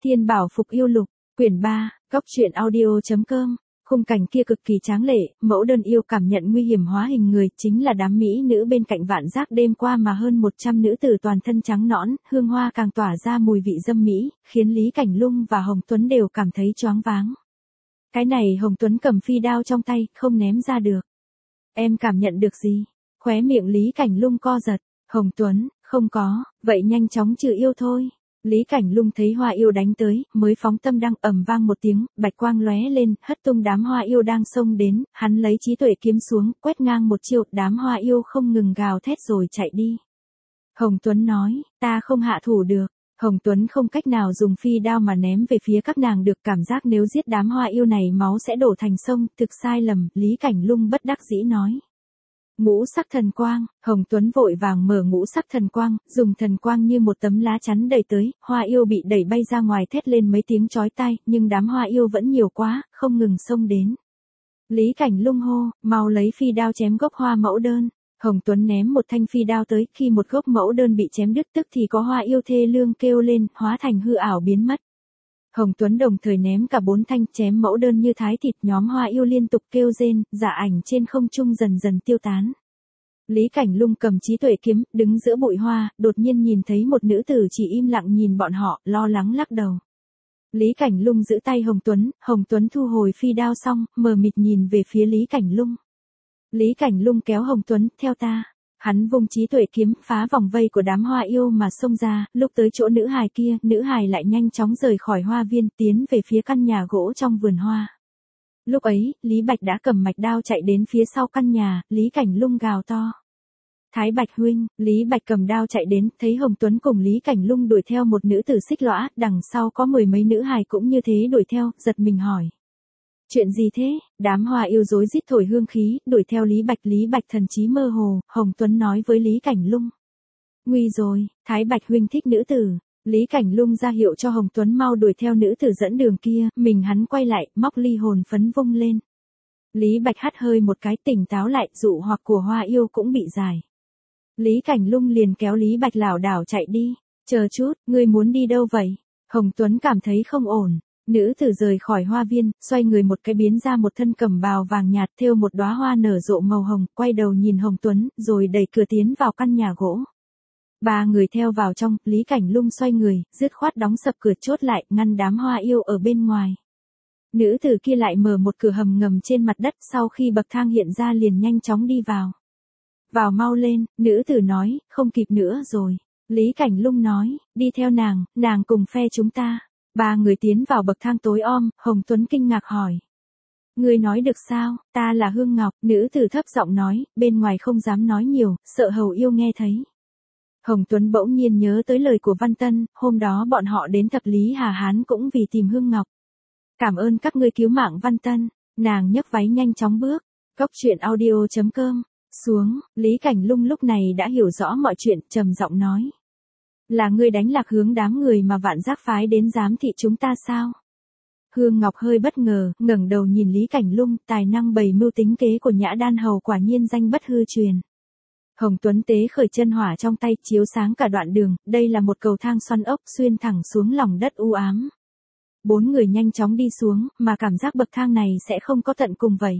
Thiên Bảo Phục Yêu Lục, quyển 3, góc truyện audio.com. Khung cảnh kia cực kỳ tráng lệ, mẫu đơn yêu cảm nhận nguy hiểm hóa hình người, chính là đám mỹ nữ bên cạnh Vạn Giác đêm qua mà hơn 100 nữ tử toàn thân trắng nõn, hương hoa càng tỏa ra mùi vị dâm mỹ, khiến Lý Cảnh Lung và Hồng Tuấn đều cảm thấy choáng váng. Cái này Hồng Tuấn cầm phi đao trong tay, không ném ra được. Em cảm nhận được gì? Khóe miệng Lý Cảnh Lung co giật. Hồng Tuấn, không có, vậy nhanh chóng trừ yêu thôi. Lý Cảnh Lung thấy hoa yêu đánh tới, mới phóng tâm đăng, ầm vang một tiếng, bạch quang lóe lên, hất tung đám hoa yêu đang xông đến, hắn lấy trí tuệ kiếm xuống, quét ngang một chiêu, đám hoa yêu không ngừng gào thét rồi chạy đi. Hồng Tuấn nói, ta không hạ thủ được. Hồng Tuấn không cách nào dùng phi đao mà ném về phía các nàng được, cảm giác nếu giết đám hoa yêu này máu sẽ đổ thành sông, thực sai lầm, Lý Cảnh Lung bất đắc dĩ nói. Ngũ sắc thần quang, Hồng Tuấn vội vàng mở ngũ sắc thần quang, dùng thần quang như một tấm lá chắn đẩy tới, hoa yêu bị đẩy bay ra ngoài thét lên mấy tiếng chói tai, nhưng đám hoa yêu vẫn nhiều quá, không ngừng xông đến. Lý Cảnh Lung hô, mau lấy phi đao chém gốc hoa mẫu đơn. Hồng Tuấn ném một thanh phi đao tới, khi một gốc mẫu đơn bị chém đứt tức thì có hoa yêu thê lương kêu lên, hóa thành hư ảo biến mất. Hồng Tuấn đồng thời ném cả 4 thanh chém mẫu đơn như thái thịt, nhóm hoa yêu liên tục kêu rên, giả ảnh trên không trung dần dần tiêu tán. Lý Cảnh Lung cầm trí tuệ kiếm, đứng giữa bụi hoa, đột nhiên nhìn thấy một nữ tử chỉ im lặng nhìn bọn họ, lo lắng lắc đầu. Lý Cảnh Lung giữ tay Hồng Tuấn thu hồi phi đao xong, mờ mịt nhìn về phía Lý Cảnh Lung. Lý Cảnh Lung kéo Hồng Tuấn, theo ta. Hắn vung trí tuệ kiếm, phá vòng vây của đám hoa yêu mà xông ra, lúc tới chỗ nữ hài kia, nữ hài lại nhanh chóng rời khỏi hoa viên, tiến về phía căn nhà gỗ trong vườn hoa. Lúc ấy, Lý Bạch đã cầm mạch đao chạy đến phía sau căn nhà, Lý Cảnh Lung gào to. Thái Bạch huynh, Lý Bạch cầm đao chạy đến, thấy Hồng Tuấn cùng Lý Cảnh Lung đuổi theo một nữ tử xích lõa, đằng sau có 10 mấy nữ hài cũng như thế đuổi theo, giật mình hỏi. Chuyện gì thế? Đám hoa yêu rối rít thổi hương khí, đuổi theo Lý Bạch thần trí mơ hồ, Hồng Tuấn nói với Lý Cảnh Lung. Nguy rồi, Thái Bạch huynh thích nữ tử. Lý Cảnh Lung ra hiệu cho Hồng Tuấn mau đuổi theo nữ tử dẫn đường kia, mình hắn quay lại, móc ly hồn phấn vung lên. Lý Bạch hắt hơi một cái, tỉnh táo lại, dụ hoặc của hoa yêu cũng bị giải. Lý Cảnh Lung liền kéo Lý Bạch lảo đảo chạy đi. Chờ chút, ngươi muốn đi đâu vậy? Hồng Tuấn cảm thấy không ổn. Nữ tử rời khỏi hoa viên, xoay người một cái biến ra một thân cẩm bào vàng nhạt thêu một đóa hoa nở rộ màu hồng, quay đầu nhìn Hồng Tuấn, rồi đẩy cửa tiến vào căn nhà gỗ. 3 người theo vào trong, Lý Cảnh Lung xoay người, dứt khoát đóng sập cửa chốt lại, ngăn đám hoa yêu ở bên ngoài. Nữ tử kia lại mở một cửa hầm ngầm trên mặt đất, sau khi bậc thang hiện ra liền nhanh chóng đi vào. Vào mau lên, nữ tử nói, không kịp nữa rồi. Lý Cảnh Lung nói, đi theo nàng cùng phe chúng ta. 3 người tiến vào bậc thang tối om, Hồng Tuấn kinh ngạc hỏi. Ngươi nói được sao, ta là Hương Ngọc, nữ tử thấp giọng nói, bên ngoài không dám nói nhiều, sợ hầu yêu nghe thấy. Hồng Tuấn bỗng nhiên nhớ tới lời của Văn Tân, hôm đó bọn họ đến Thập Lý Hà Hán cũng vì tìm Hương Ngọc. Cảm ơn các ngươi cứu mạng Văn Tân, nàng nhấc váy nhanh chóng bước, góc truyện audio.com, xuống, Lý Cảnh Lung lúc này đã hiểu rõ mọi chuyện, trầm giọng nói. Là ngươi đánh lạc hướng đám người mà Vạn Giác phái đến giám thị chúng ta sao? Hương Ngọc hơi bất ngờ, ngẩng đầu nhìn Lý Cảnh Lung, tài năng bày mưu tính kế của Nhã Đan Hầu quả nhiên danh bất hư truyền. Hồng Tuấn tế khởi chân hỏa trong tay, chiếu sáng cả đoạn đường, đây là một cầu thang xoắn ốc xuyên thẳng xuống lòng đất u ám. 4 người nhanh chóng đi xuống, mà cảm giác bậc thang này sẽ không có tận cùng vậy.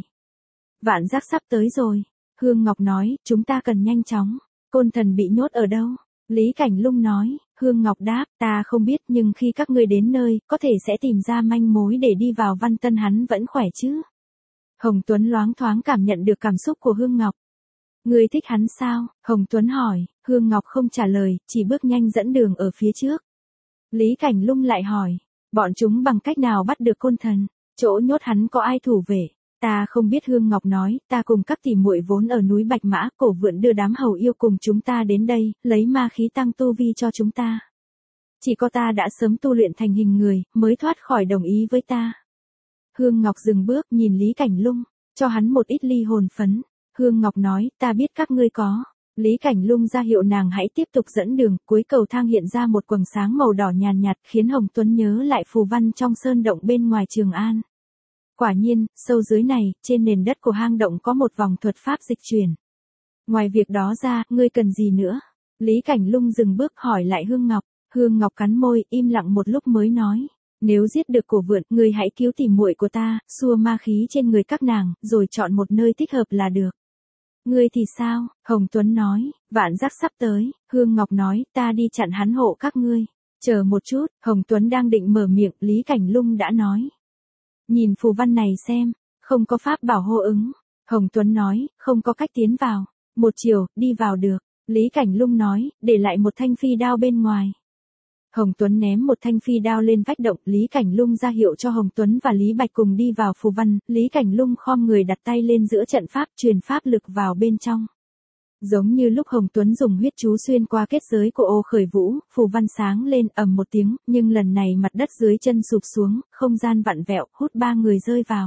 Vạn Giác sắp tới rồi. Hương Ngọc nói, chúng ta cần nhanh chóng. Côn Thần bị nhốt ở đâu? Lý Cảnh Lung nói, Hương Ngọc đáp, ta không biết nhưng khi các ngươi đến nơi, có thể sẽ tìm ra manh mối để đi vào. Văn Tân hắn vẫn khỏe chứ? Hồng Tuấn loáng thoáng cảm nhận được cảm xúc của Hương Ngọc. Ngươi thích hắn sao? Hồng Tuấn hỏi, Hương Ngọc không trả lời, chỉ bước nhanh dẫn đường ở phía trước. Lý Cảnh Lung lại hỏi, bọn chúng bằng cách nào bắt được Côn Thần? Chỗ nhốt hắn có ai thủ vệ? Ta không biết. Hương Ngọc nói, ta cùng các tỷ muội vốn ở núi Bạch Mã, Cổ Vượn đưa đám hầu yêu cùng chúng ta đến đây, lấy ma khí tăng tu vi cho chúng ta. Chỉ có ta đã sớm tu luyện thành hình người, mới thoát khỏi đồng ý với ta. Hương Ngọc dừng bước, nhìn Lý Cảnh Lung, cho hắn một ít ly hồn phấn. Hương Ngọc nói, ta biết các ngươi có. Lý Cảnh Lung ra hiệu nàng hãy tiếp tục dẫn đường, cuối cầu thang hiện ra một quầng sáng màu đỏ nhàn nhạt, khiến Hồng Tuấn nhớ lại phù văn trong sơn động bên ngoài Trường An. Quả nhiên, sâu dưới này, trên nền đất của hang động có một vòng thuật pháp dịch chuyển. Ngoài việc đó ra, ngươi cần gì nữa? Lý Cảnh Lung dừng bước hỏi lại Hương Ngọc. Hương Ngọc cắn môi, im lặng một lúc mới nói. Nếu giết được Cổ Vượn, ngươi hãy cứu tìm muội của ta, xua ma khí trên người các nàng, rồi chọn một nơi thích hợp là được. Ngươi thì sao? Hồng Tuấn nói, Vạn Giác sắp tới. Hương Ngọc nói, ta đi chặn hắn hộ các ngươi. Chờ một chút, Hồng Tuấn đang định mở miệng, Lý Cảnh Lung đã nói. Nhìn phù văn này xem, không có pháp bảo hô ứng. Hồng Tuấn nói, không có cách tiến vào. Một chiều, đi vào được. Lý Cảnh Lung nói, để lại một thanh phi đao bên ngoài. Hồng Tuấn ném một thanh phi đao lên vách động, Lý Cảnh Lung ra hiệu cho Hồng Tuấn và Lý Bạch cùng đi vào phù văn, Lý Cảnh Lung khom người đặt tay lên giữa trận pháp, truyền pháp lực vào bên trong. Giống như lúc Hồng Tuấn dùng huyết chú xuyên qua kết giới của Ô Khởi Vũ, phù văn sáng lên ầm một tiếng, nhưng lần này mặt đất dưới chân sụp xuống, không gian vặn vẹo, hút ba người rơi vào.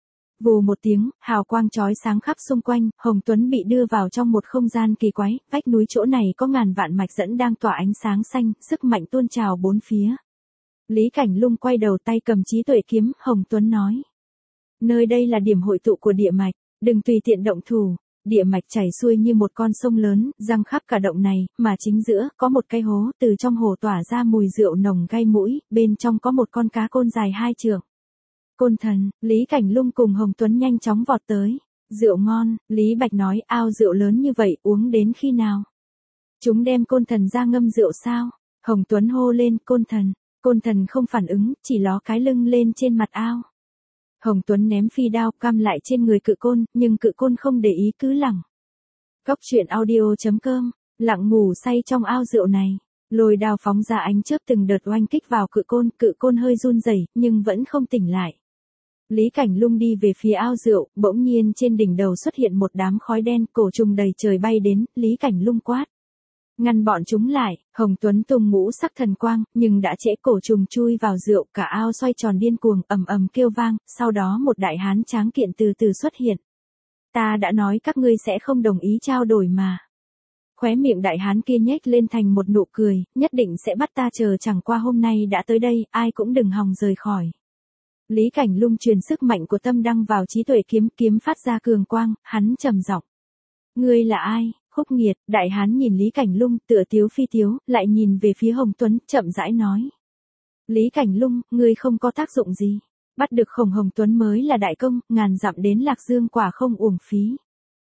Vù một tiếng, hào quang chói sáng khắp xung quanh, Hồng Tuấn bị đưa vào trong một không gian kỳ quái, vách núi chỗ này có ngàn vạn mạch dẫn đang tỏa ánh sáng xanh, sức mạnh tuôn trào bốn phía. Lý Cảnh Lung quay đầu tay cầm trí tuệ kiếm, Hồng Tuấn nói. Nơi đây là điểm hội tụ của địa mạch, đừng tùy tiện động thủ. Địa mạch chảy xuôi như một con sông lớn, răng khắp cả động này, mà chính giữa, có một cái hố, từ trong hồ tỏa ra mùi rượu nồng gai mũi, bên trong có một con cá côn dài 2 trượng. Côn thần, Lý Cảnh Lung cùng Hồng Tuấn nhanh chóng vọt tới. Rượu ngon, Lý Bạch nói, ao rượu lớn như vậy, uống đến khi nào? Chúng đem côn thần ra ngâm rượu sao? Hồng Tuấn hô lên, côn thần không phản ứng, chỉ ló cái lưng lên trên mặt ao. Hồng Tuấn ném phi đao cam lại trên người cự côn, nhưng cự côn không để ý cứ lẳng. Góc truyện audio.com, lặng ngủ say trong ao rượu này. Lôi đao phóng ra ánh chớp từng đợt oanh kích vào cự côn hơi run rẩy nhưng vẫn không tỉnh lại. Lý Cảnh Lung đi về phía ao rượu, bỗng nhiên trên đỉnh đầu xuất hiện một đám khói đen, cổ trùng đầy trời bay đến, Lý Cảnh Lung quát. Ngăn bọn chúng lại, Hồng Tuấn tung ngũ sắc thần quang, nhưng đã trễ, cổ trùng chui vào rượu, cả ao xoay tròn điên cuồng, ầm ầm kêu vang, sau đó một đại hán tráng kiện từ từ xuất hiện. Ta đã nói các ngươi sẽ không đồng ý trao đổi mà. Khóe miệng đại hán kia nhếch lên thành một nụ cười, nhất định sẽ bắt ta, chờ chẳng qua hôm nay đã tới đây, ai cũng đừng hòng rời khỏi. Lý Cảnh Lung truyền sức mạnh của tâm đăng vào trí tuệ kiếm phát ra cường quang, hắn trầm giọng. Ngươi là ai? Khúc Nghiệt. Đại hán nhìn Lý Cảnh Lung tựa tiếu phi tiếu, lại nhìn về phía Hồng Tuấn, chậm rãi nói. Lý Cảnh Lung, ngươi không có tác dụng gì. Bắt được Hồng Tuấn mới là đại công, ngàn dặm đến Lạc Dương quả không uổng phí.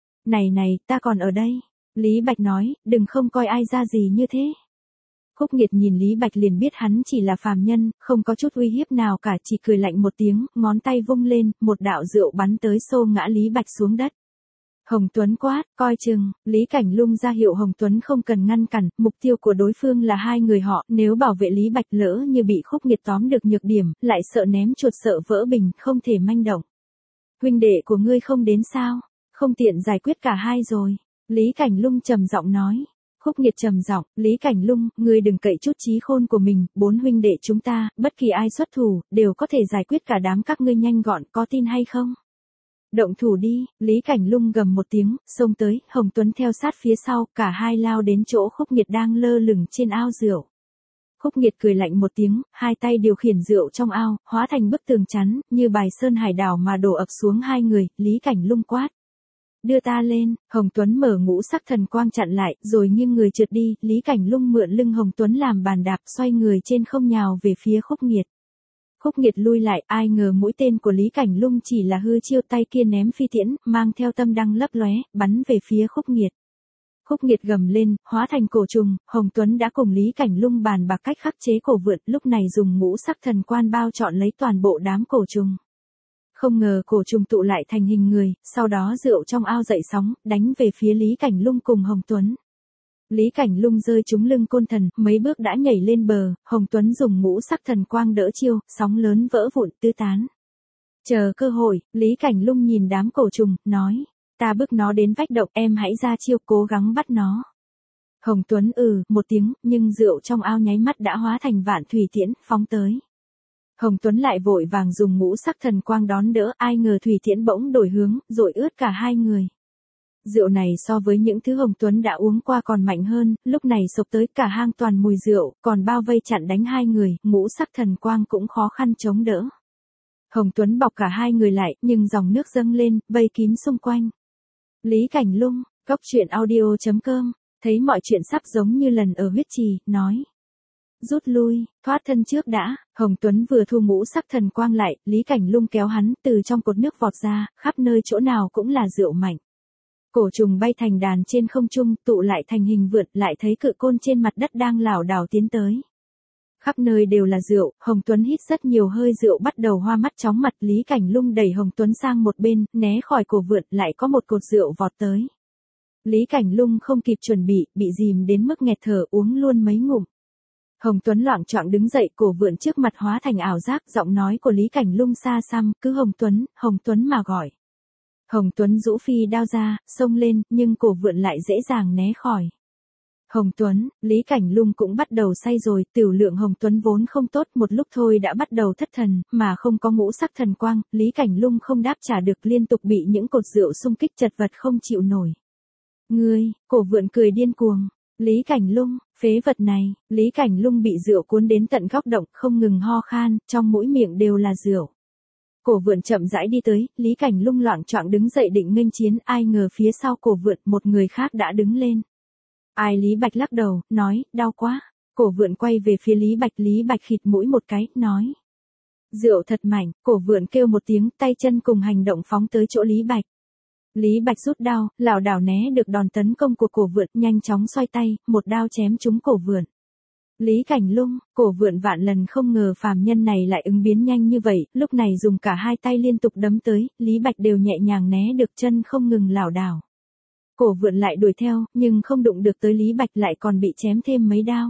Này, ta còn ở đây. Lý Bạch nói, đừng không coi ai ra gì như thế. Khúc Nghiệt nhìn Lý Bạch liền biết hắn chỉ là phàm nhân, không có chút uy hiếp nào cả, chỉ cười lạnh một tiếng, ngón tay vung lên, một đạo rượu bắn tới xô ngã Lý Bạch xuống đất. Hồng Tuấn quát, coi chừng, Lý Cảnh Lung ra hiệu Hồng Tuấn không cần ngăn cản, mục tiêu của đối phương là hai người họ, nếu bảo vệ Lý Bạch lỡ như bị Khúc Nghiệt tóm được nhược điểm, lại sợ ném chuột sợ vỡ bình, không thể manh động. Huynh đệ của ngươi không đến sao? Không tiện giải quyết cả hai rồi. Lý Cảnh Lung trầm giọng nói. Khúc Nghiệt trầm giọng, Lý Cảnh Lung, ngươi đừng cậy chút trí khôn của mình, 4 huynh đệ chúng ta, bất kỳ ai xuất thủ, đều có thể giải quyết cả đám các ngươi nhanh gọn, có tin hay không? Động thủ đi, Lý Cảnh Lung gầm một tiếng, xông tới, Hồng Tuấn theo sát phía sau, cả hai lao đến chỗ Khúc Nghiệt đang lơ lửng trên ao rượu. Khúc Nghiệt cười lạnh một tiếng, hai tay điều khiển rượu trong ao, hóa thành bức tường chắn, như bài sơn hải đảo mà đổ ập xuống hai người, Lý Cảnh Lung quát. Đưa ta lên, Hồng Tuấn mở ngũ sắc thần quang chặn lại, rồi nghiêng người trượt đi, Lý Cảnh Lung mượn lưng Hồng Tuấn làm bàn đạp, xoay người trên không nhào về phía Khúc Nghiệt. Khúc Nghiệt lui lại, ai ngờ mũi tên của Lý Cảnh Lung chỉ là hư chiêu, tay kia ném phi tiễn, mang theo tâm đăng lấp lóe, bắn về phía Khúc Nghiệt. Khúc Nghiệt gầm lên, hóa thành cổ trùng, Hồng Tuấn đã cùng Lý Cảnh Lung bàn bạc cách khắc chế cổ vượn, lúc này dùng ngũ sắc thần quan bao trọn lấy toàn bộ đám cổ trùng. Không ngờ cổ trùng tụ lại thành hình người, sau đó rượu trong ao dậy sóng, đánh về phía Lý Cảnh Lung cùng Hồng Tuấn. Lý Cảnh Lung rơi trúng lưng côn thần, mấy bước đã nhảy lên bờ, Hồng Tuấn dùng ngũ sắc thần quang đỡ chiêu, sóng lớn vỡ vụn tứ tán. Chờ cơ hội, Lý Cảnh Lung nhìn đám cổ trùng, nói, ta bước nó đến vách động, em hãy ra chiêu cố gắng bắt nó. Hồng Tuấn một tiếng, nhưng rượu trong ao nháy mắt đã hóa thành vạn thủy tiễn, phóng tới. Hồng Tuấn lại vội vàng dùng ngũ sắc thần quang đón đỡ, ai ngờ thủy tiễn bỗng đổi hướng, rồi ướt cả hai người. Rượu này so với những thứ Hồng Tuấn đã uống qua còn mạnh hơn, lúc này sộc tới cả hang toàn mùi rượu, còn bao vây chặn đánh hai người, ngũ sắc thần quang cũng khó khăn chống đỡ. Hồng Tuấn bọc cả hai người lại, nhưng dòng nước dâng lên, vây kín xung quanh. Lý Cảnh Lung, góc truyện audio.com, thấy mọi chuyện sắp giống như lần ở huyết trì, nói. Rút lui, thoát thân trước đã, Hồng Tuấn vừa thu ngũ sắc thần quang lại, Lý Cảnh Lung kéo hắn từ trong cột nước vọt ra, khắp nơi chỗ nào cũng là rượu mạnh. Cổ trùng bay thành đàn trên không trung, tụ lại thành hình vượn, lại thấy cự côn trên mặt đất đang lảo đảo tiến tới. Khắp nơi đều là rượu, Hồng Tuấn hít rất nhiều hơi rượu bắt đầu hoa mắt chóng mặt. Lý Cảnh Lung đẩy Hồng Tuấn sang một bên, né khỏi cổ vượn, lại có một cột rượu vọt tới. Lý Cảnh Lung không kịp chuẩn bị dìm đến mức nghẹt thở, uống luôn mấy ngụm. Hồng Tuấn loạng choạng đứng dậy, cổ vượn trước mặt hóa thành ảo giác, giọng nói của Lý Cảnh Lung xa xăm, cứ Hồng Tuấn mà gọi. Hồng Tuấn rũ phi đao ra, xông lên, nhưng cổ vượn lại dễ dàng né khỏi. Hồng Tuấn, Lý Cảnh Lung cũng bắt đầu say rồi, tiểu lượng Hồng Tuấn vốn không tốt, một lúc thôi đã bắt đầu thất thần, mà không có ngũ sắc thần quang, Lý Cảnh Lung không đáp trả được, liên tục bị những cột rượu xung kích, chật vật không chịu nổi. Ngươi, cổ vượn cười điên cuồng. Lý Cảnh Lung, phế vật này, Lý Cảnh Lung bị rượu cuốn đến tận góc động, không ngừng ho khan, trong mũi miệng đều là rượu. Cổ vượn chậm rãi đi tới, Lý Cảnh Lung loạng choạng đứng dậy định nghênh chiến, ai ngờ phía sau cổ vượn một người khác đã đứng lên. Ai? Lý Bạch lắc đầu, nói, đau quá. Cổ vượn quay về phía Lý Bạch khịt mũi một cái, nói. Rượu thật mạnh, cổ vượn kêu một tiếng, tay chân cùng hành động phóng tới chỗ Lý Bạch. Lý Bạch rút đao, lảo đảo né được đòn tấn công của cổ vượn, nhanh chóng xoay tay, một đao chém trúng cổ vượn. Lý Cảnh Lung, cổ vượn vạn lần không ngờ phàm nhân này lại ứng biến nhanh như vậy, lúc này dùng cả hai tay liên tục đấm tới, Lý Bạch đều nhẹ nhàng né được, chân không ngừng lảo đảo. Cổ vượn lại đuổi theo, nhưng không đụng được tới Lý Bạch, lại còn bị chém thêm mấy đao.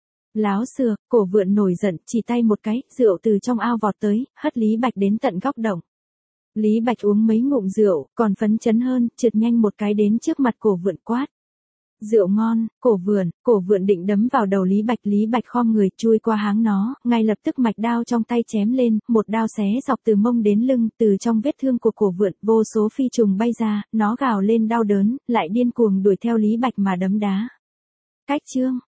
Láo xược, cổ vượn nổi giận, chỉ tay một cái, rượu từ trong ao vọt tới, hất Lý Bạch đến tận góc động. Lý Bạch uống mấy ngụm rượu, còn phấn chấn hơn, trượt nhanh một cái đến trước mặt cổ vượn quát. Rượu ngon, cổ vượn định đấm vào đầu Lý Bạch khom người chui qua háng nó, ngay lập tức mạch đao trong tay chém lên, một đao xé dọc từ mông đến lưng, từ trong vết thương của cổ vượn, vô số phi trùng bay ra, nó gào lên đau đớn, lại điên cuồng đuổi theo Lý Bạch mà đấm đá. Cách chương